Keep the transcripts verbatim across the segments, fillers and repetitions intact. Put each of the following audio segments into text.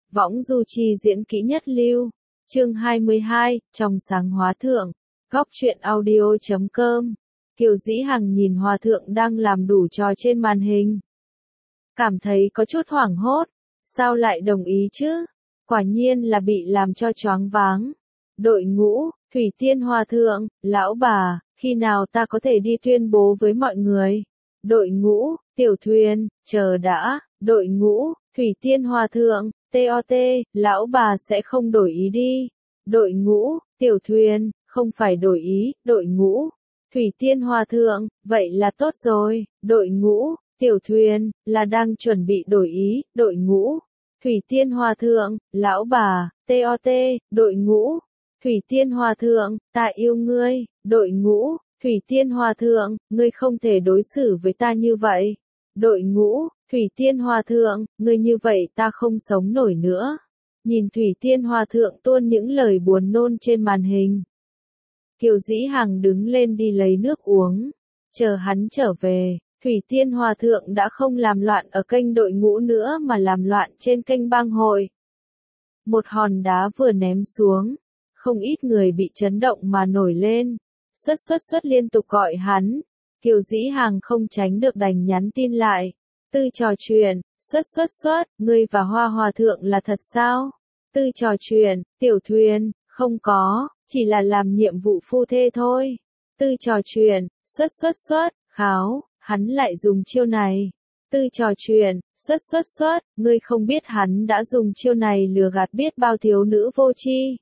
Võng du chi diễn kỹ nhất lưu. Chương hai mươi hai, trong sáng hóa thượng. Góc truyện audio chấm com. Kiều Dĩ Hằng nhìn hòa thượng đang làm đủ trò trên màn hình. Cảm thấy có chút hoảng hốt. Sao lại đồng ý chứ? Quả nhiên là bị làm cho choáng váng. Đội ngũ, Thủy Tiên Hòa Thượng, lão bà, khi nào ta có thể đi tuyên bố với mọi người? Đội ngũ, Tiểu Thuyền, chờ đã, đội ngũ, Thủy Tiên Hòa Thượng, tê o tê, lão bà sẽ không đổi ý đi. Đội ngũ, Tiểu Thuyền, không phải đổi ý, đội ngũ, Thủy Tiên Hòa Thượng, vậy là tốt rồi, đội ngũ, Tiểu Thuyền, là đang chuẩn bị đổi ý, đội ngũ, Thủy Tiên Hòa Thượng, lão bà, tê o tê, đội ngũ, Thủy Tiên Hòa Thượng, ta yêu ngươi, đội ngũ, Thủy Tiên Hòa Thượng, ngươi không thể đối xử với ta như vậy. Đội ngũ, Thủy Tiên Hòa Thượng, ngươi như vậy ta không sống nổi nữa. Nhìn Thủy Tiên Hòa Thượng tuôn những lời buồn nôn trên màn hình. Kiều Dĩ Hằng đứng lên đi lấy nước uống. Chờ hắn trở về, Thủy Tiên Hòa Thượng đã không làm loạn ở kênh đội ngũ nữa mà làm loạn trên kênh bang hội. Một hòn đá vừa ném xuống, không ít người bị chấn động mà nổi lên. Xuất xuất xuất liên tục gọi hắn. Kiều Dĩ Hằng không tránh được đành nhắn tin lại. Tư trò chuyện, xuất xuất xuất, ngươi và Hoa Hòa Thượng là thật sao? Tư trò chuyện, Tiểu Thuyền, không có, chỉ là làm nhiệm vụ phu thê thôi. Tư trò chuyện, xuất xuất xuất, kháo, hắn lại dùng chiêu này. Tư trò chuyện, xuất xuất xuất, ngươi không biết hắn đã dùng chiêu này lừa gạt biết bao thiếu nữ vô tri.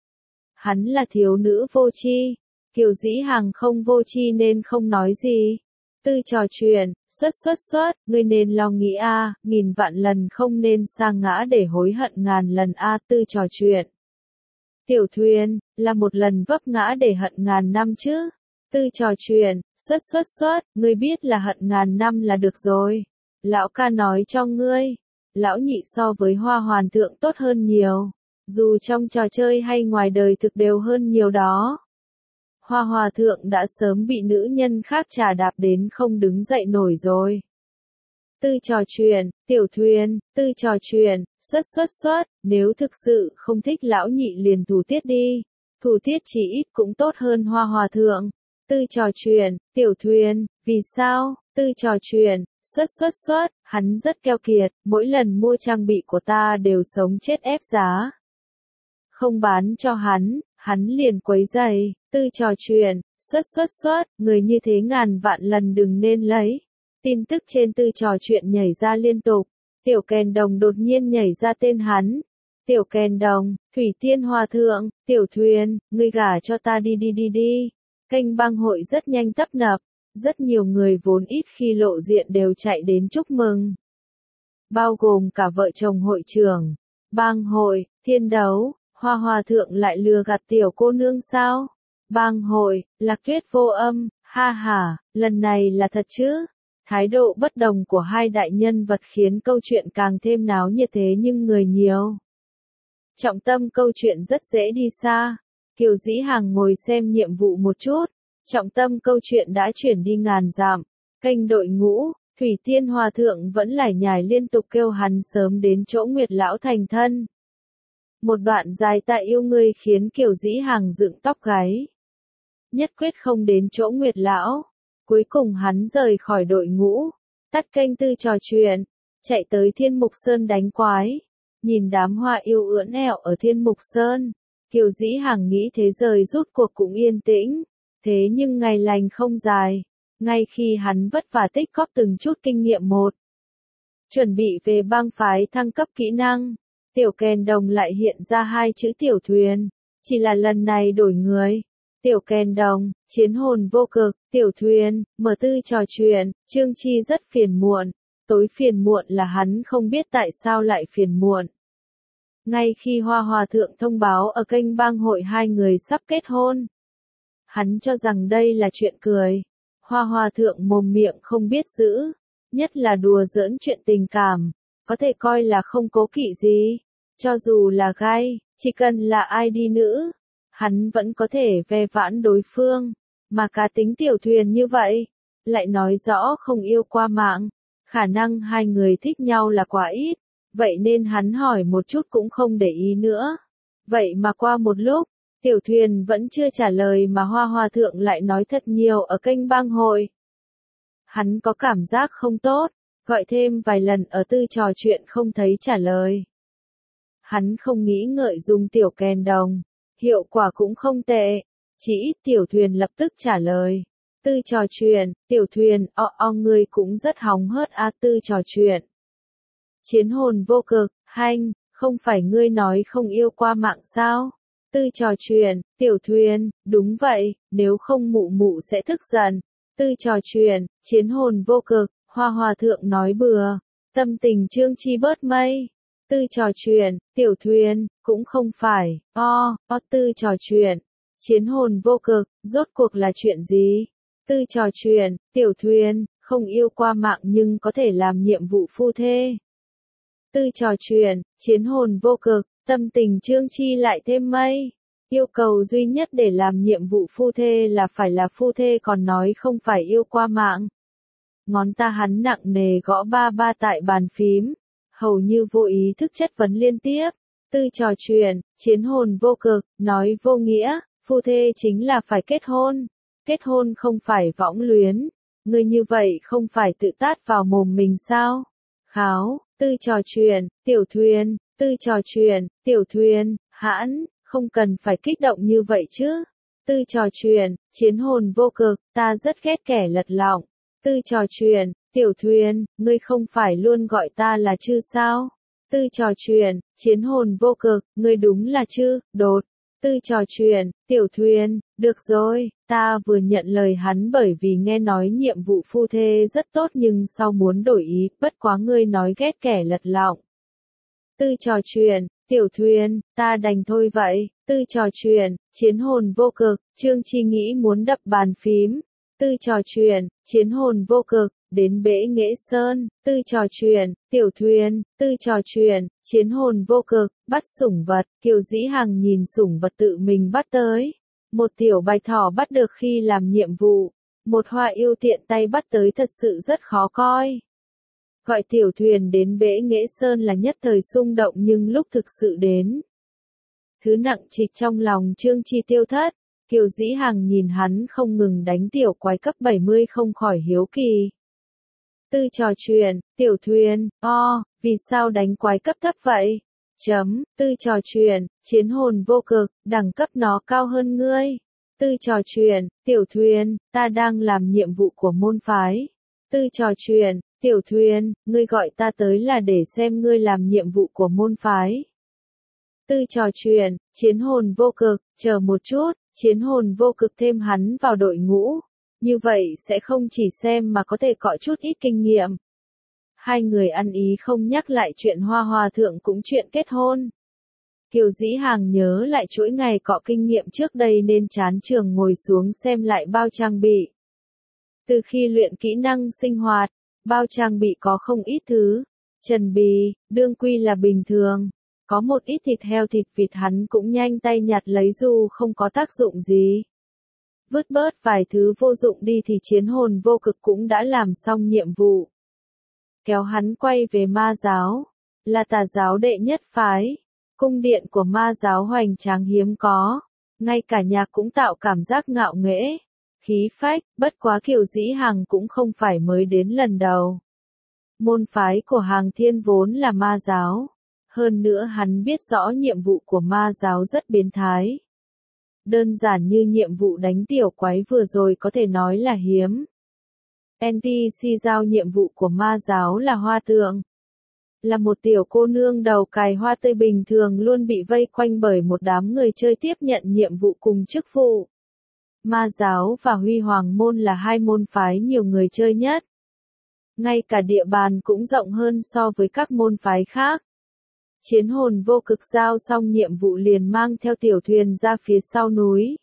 Hắn là thiếu nữ vô tri. Kiều Dĩ Hằng không vô tri nên không nói gì. Tư trò chuyện, xuất xuất xuất, ngươi nên lo nghĩ a, à, nghìn vạn lần không nên sa ngã để hối hận ngàn lần a, à, tư trò chuyện. Tiểu Thuyền, là một lần vấp ngã để hận ngàn năm chứ. Tư trò chuyện, xuất xuất xuất, ngươi biết là hận ngàn năm là được rồi. Lão ca nói cho ngươi, lão nhị so với Hoa Hoàn Thượng tốt hơn nhiều. Dù trong trò chơi hay ngoài đời thực đều hơn nhiều đó. Hoa Hòa Thượng đã sớm bị nữ nhân khác trà đạp đến không đứng dậy nổi rồi. Tư trò chuyện, Tiểu Thuyền, tư trò chuyện, xuất xuất xuất, nếu thực sự không thích lão nhị liền thủ tiết đi. Thủ tiết chỉ ít cũng tốt hơn Hoa Hòa Thượng. Tư trò chuyện, Tiểu Thuyền, vì sao? Tư trò chuyện, xuất xuất xuất, hắn rất keo kiệt, mỗi lần mua trang bị của ta đều sống chết ép giá. Không bán cho hắn, hắn liền quấy rầy. Tư trò chuyện, xuất xuất xuất, người như thế ngàn vạn lần đừng nên lấy. Tin tức trên tư trò chuyện nhảy ra liên tục. Tiểu Kèn Đồng đột nhiên nhảy ra tên hắn. Tiểu Kèn Đồng, Thủy Tiên Hòa Thượng, Tiểu Thuyền, ngươi gả cho ta đi đi đi đi. Kênh bang hội rất nhanh tấp nập. Rất nhiều người vốn ít khi lộ diện đều chạy đến chúc mừng. Bao gồm cả vợ chồng hội trưởng. Bang hội, thiên đấu, Hoa Hòa Thượng lại lừa gạt tiểu cô nương sao? Bang hội, Lạc Tuyết vô âm, ha ha, lần này là thật chứ? Thái độ bất đồng của hai đại nhân vật khiến câu chuyện càng thêm náo nhiệt thế nhưng người nhiều. Trọng tâm câu chuyện rất dễ đi xa. Kiều Dĩ Hằng ngồi xem nhiệm vụ một chút. Trọng tâm câu chuyện đã chuyển đi ngàn dặm. Kênh đội ngũ, Thủy Tiên Hòa Thượng vẫn lải nhải liên tục kêu hắn sớm đến chỗ Nguyệt Lão thành thân. Một đoạn dài ta yêu ngươi khiến Kiều Dĩ Hằng dựng tóc gáy. Nhất quyết không đến chỗ Nguyệt Lão. Cuối cùng hắn rời khỏi đội ngũ. Tắt kênh tư trò chuyện. Chạy tới Thiên Mục Sơn đánh quái. Nhìn đám hoa yêu ưỡn ẹo ở Thiên Mục Sơn. Kiều Dĩ Hằng nghĩ thế rời rút cuộc cũng yên tĩnh. Thế nhưng ngày lành không dài. Ngay khi hắn vất vả tích góp từng chút kinh nghiệm một. Chuẩn bị về bang phái thăng cấp kỹ năng. Tiểu Kèn Đồng lại hiện ra hai chữ Tiểu Thuyền. Chỉ là lần này đổi người. Tiểu Kèn Đồng, chiến hồn vô cực, Tiểu Thuyền, mở tư trò chuyện, Trương Chi rất phiền muộn. Tối phiền muộn là hắn không biết tại sao lại phiền muộn. Ngay khi Hoa Hòa Thượng thông báo ở kênh bang hội hai người sắp kết hôn. Hắn cho rằng đây là chuyện cười. Hoa Hòa Thượng mồm miệng không biết giữ. Nhất là đùa giỡn chuyện tình cảm. Có thể coi là không cố kỵ gì. Cho dù là gay, chỉ cần là ai đi nữ. Hắn vẫn có thể ve vãn đối phương. Mà cá tính Tiểu Thuyền như vậy. Lại nói rõ không yêu qua mạng. Khả năng hai người thích nhau là quá ít. vậy nên hắn hỏi một chút cũng không để ý nữa. Vậy mà qua một lúc, tiểu thuyền vẫn chưa trả lời mà Hoa Hòa Thượng lại nói thật nhiều ở kênh bang hội. Hắn có cảm giác không tốt, gọi thêm vài lần ở tư trò chuyện không thấy trả lời. Hắn không nghĩ ngợi dùng tiểu kèn đồng, hiệu quả cũng không tệ. Chỉ ít tiểu thuyền lập tức trả lời. Tư trò chuyện, tiểu thuyền, o o ngươi cũng rất hóng hớt a tư trò chuyện. Chiến hồn vô cực, hanh, không phải ngươi nói không yêu qua mạng sao? Tư trò chuyện, tiểu thuyền, đúng vậy, nếu không mụ mụ sẽ tức giận. Tư trò chuyện, chiến hồn vô cực, Hoa Hòa Thượng nói bừa, tâm tình Trương Chi bớt mây. Tư trò chuyện, tiểu thuyền, cũng không phải, o, o tư trò chuyện, chiến hồn vô cực, rốt cuộc là chuyện gì? Tư trò chuyện, tiểu thuyền, không yêu qua mạng nhưng có thể làm nhiệm vụ phu thê. Tư trò chuyện, chiến hồn vô cực, tâm tình Trương Chi lại thêm mây. Yêu cầu duy nhất để làm nhiệm vụ phu thê là phải là phu thê còn nói không phải yêu qua mạng. Ngón ta hắn nặng nề gõ ba ba tại bàn phím, hầu như vô ý thức chất vấn liên tiếp. Tư trò chuyện, chiến hồn vô cực, nói vô nghĩa, phu thê chính là phải kết hôn. Kết hôn không phải võng luyến. Người như vậy không phải tự tát vào mồm mình sao? Kháo, tư trò chuyện, tiểu thuyền, tư trò chuyện, tiểu thuyền, hãn, không cần phải kích động như vậy chứ. Tư trò chuyện, chiến hồn vô cực, ta rất ghét kẻ lật lọng. Tư trò chuyện, tiểu thuyền, ngươi không phải luôn gọi ta là chư sao? Tư trò chuyện, chiến hồn vô cực, ngươi đúng là chư, đột. Tư trò chuyện, tiểu thuyền, được rồi, ta vừa nhận lời hắn bởi vì nghe nói nhiệm vụ phu thê rất tốt nhưng sau muốn đổi ý, bất quá ngươi nói ghét kẻ lật lọng. Tư trò chuyện, tiểu thuyền, ta đành thôi vậy. Tư trò chuyện, chiến hồn vô cực, Trương Chi nghĩ muốn đập bàn phím. Tư trò chuyện, chiến hồn vô cực, đến bể Nghệ Sơn. Tư trò chuyện, tiểu thuyền, tư trò chuyện, chiến hồn vô cực, bắt sủng vật. Kiều Dĩ Hằng nhìn sủng vật tự mình bắt tới. Một tiểu bạch thỏ bắt được khi làm nhiệm vụ. Một hoa yêu tiện tay bắt tới thật sự rất khó coi. Gọi tiểu thuyền đến bể Nghệ Sơn là nhất thời xung động nhưng lúc thực sự đến. Thứ nặng trịch trong lòng Trương Chi tiêu thất. Kiều Dĩ Hằng nhìn hắn không ngừng đánh tiểu quái cấp bảy mươi không khỏi hiếu kỳ. Tư trò chuyện, tiểu thuyền, o, vì sao đánh quái cấp thấp vậy? Chấm, tư trò chuyện, chiến hồn vô cực, đẳng cấp nó cao hơn ngươi. Tư trò chuyện, tiểu thuyền, ta đang làm nhiệm vụ của môn phái. Tư trò chuyện, tiểu thuyền, ngươi gọi ta tới là để xem ngươi làm nhiệm vụ của môn phái. Tư trò chuyện, chiến hồn vô cực, chờ một chút, chiến hồn vô cực thêm hắn vào đội ngũ. Như vậy sẽ không chỉ xem mà có thể cọ chút ít kinh nghiệm. Hai người ăn ý không nhắc lại chuyện Hoa Hòa Thượng cũng chuyện kết hôn. Kiều Dĩ Hằng nhớ lại chuỗi ngày cọ kinh nghiệm trước đây nên chán trường ngồi xuống xem lại bao trang bị. Từ khi luyện kỹ năng sinh hoạt, bao trang bị có không ít thứ. Trần bì, đương quy là bình thường. Có một ít thịt heo thịt vịt hắn cũng nhanh tay nhặt lấy dù không có tác dụng gì. Vứt bớt vài thứ vô dụng đi thì chiến hồn vô cực cũng đã làm xong nhiệm vụ. Kéo hắn quay về ma giáo. Là tà giáo đệ nhất phái. Cung điện của ma giáo hoành tráng hiếm có. Ngay cả nhạc cũng tạo cảm giác ngạo nghễ. Khí phách, bất quá Kiều Dĩ Hằng cũng không phải mới đến lần đầu. Môn phái của Hàng Thiên vốn là ma giáo. Hơn nữa hắn biết rõ nhiệm vụ của ma giáo rất biến thái. Đơn giản như nhiệm vụ đánh tiểu quái vừa rồi có thể nói là hiếm. en pê xê giao nhiệm vụ của ma giáo là Hoa Thượng. Là một tiểu cô nương đầu cài hoa tươi bình thường luôn bị vây quanh bởi một đám người chơi tiếp nhận nhiệm vụ cùng chức vụ. Ma giáo và Huy Hoàng môn là hai môn phái nhiều người chơi nhất. Ngay cả địa bàn cũng rộng hơn so với các môn phái khác. Chiến hồn vô cực giao xong nhiệm vụ liền mang theo tiểu thuyền ra phía sau núi.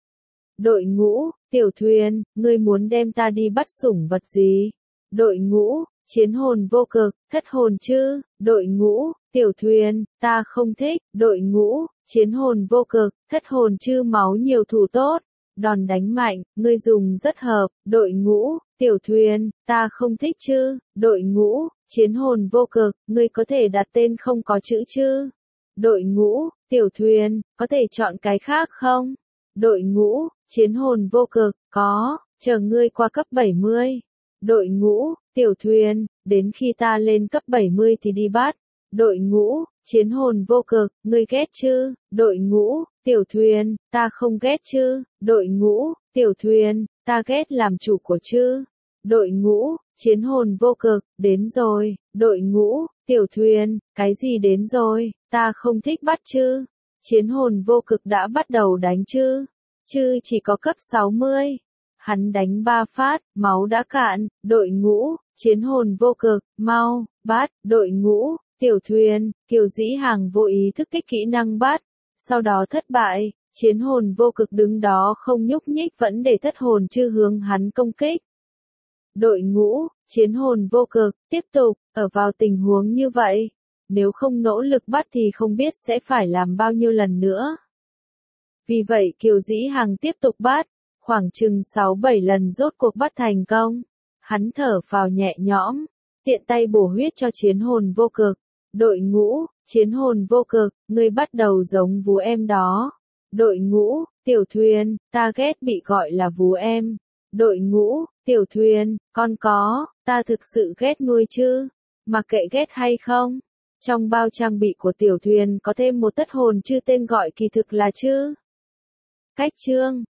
Đội ngũ, tiểu thuyền, ngươi muốn đem ta đi bắt sủng vật gì? Đội ngũ, chiến hồn vô cực, thất hồn chứ? Đội ngũ, tiểu thuyền, ta không thích. Đội ngũ, chiến hồn vô cực, thất hồn chứ máu nhiều thủ tốt. Đòn đánh mạnh, ngươi dùng rất hợp. Đội ngũ, tiểu thuyền, ta không thích chứ? Đội ngũ, Chiến hồn vô cực, ngươi có thể đặt tên không có chữ chứ? Đội ngũ, tiểu thuyền, có thể chọn cái khác không? Đội ngũ, chiến hồn vô cực, có, chờ ngươi qua cấp bảy mươi. Đội ngũ, tiểu thuyền, đến khi ta lên cấp bảy mươi thì đi bắt. Đội ngũ, chiến hồn vô cực, ngươi ghét chứ? Đội ngũ, tiểu thuyền, ta không ghét chứ? Đội ngũ, tiểu thuyền, ta ghét làm chủ của chứ? Đội ngũ, chiến hồn vô cực, đến rồi. Đội ngũ, tiểu thuyền, cái gì đến rồi? Ta không thích bắt chứ? Chiến hồn vô cực đã bắt đầu đánh chứ? Chứ chỉ có cấp sáu mươi. Hắn đánh ba phát, máu đã cạn. Đội ngũ, chiến hồn vô cực, mau, bắt. Đội ngũ, tiểu thuyền, Kiều Dĩ Hằng vô ý thức kích kỹ năng bắt. Sau đó thất bại, chiến hồn vô cực đứng đó không nhúc nhích vẫn để thất hồn chư hướng hắn công kích. Đội ngũ, chiến hồn vô cực, tiếp tục, ở vào tình huống như vậy. Nếu không nỗ lực bắt thì không biết sẽ phải làm bao nhiêu lần nữa. Vì vậy Kiều Dĩ Hằng tiếp tục bắt, khoảng chừng sáu bảy lần rốt cuộc bắt thành công. Hắn thở phào nhẹ nhõm, tiện tay bổ huyết cho chiến hồn vô cực. Đội ngũ, chiến hồn vô cực, ngươi bắt đầu giống vú em đó. Đội ngũ, tiểu thuyền, ta ghét bị gọi là vú em. Đội ngũ, tiểu thuyền, con có, ta thực sự ghét nuôi chứ? Mà kệ ghét hay không? Trong bao trang bị của tiểu thuyền có thêm một thất hồn chư tên gọi kỳ thực là chứ? Cách chương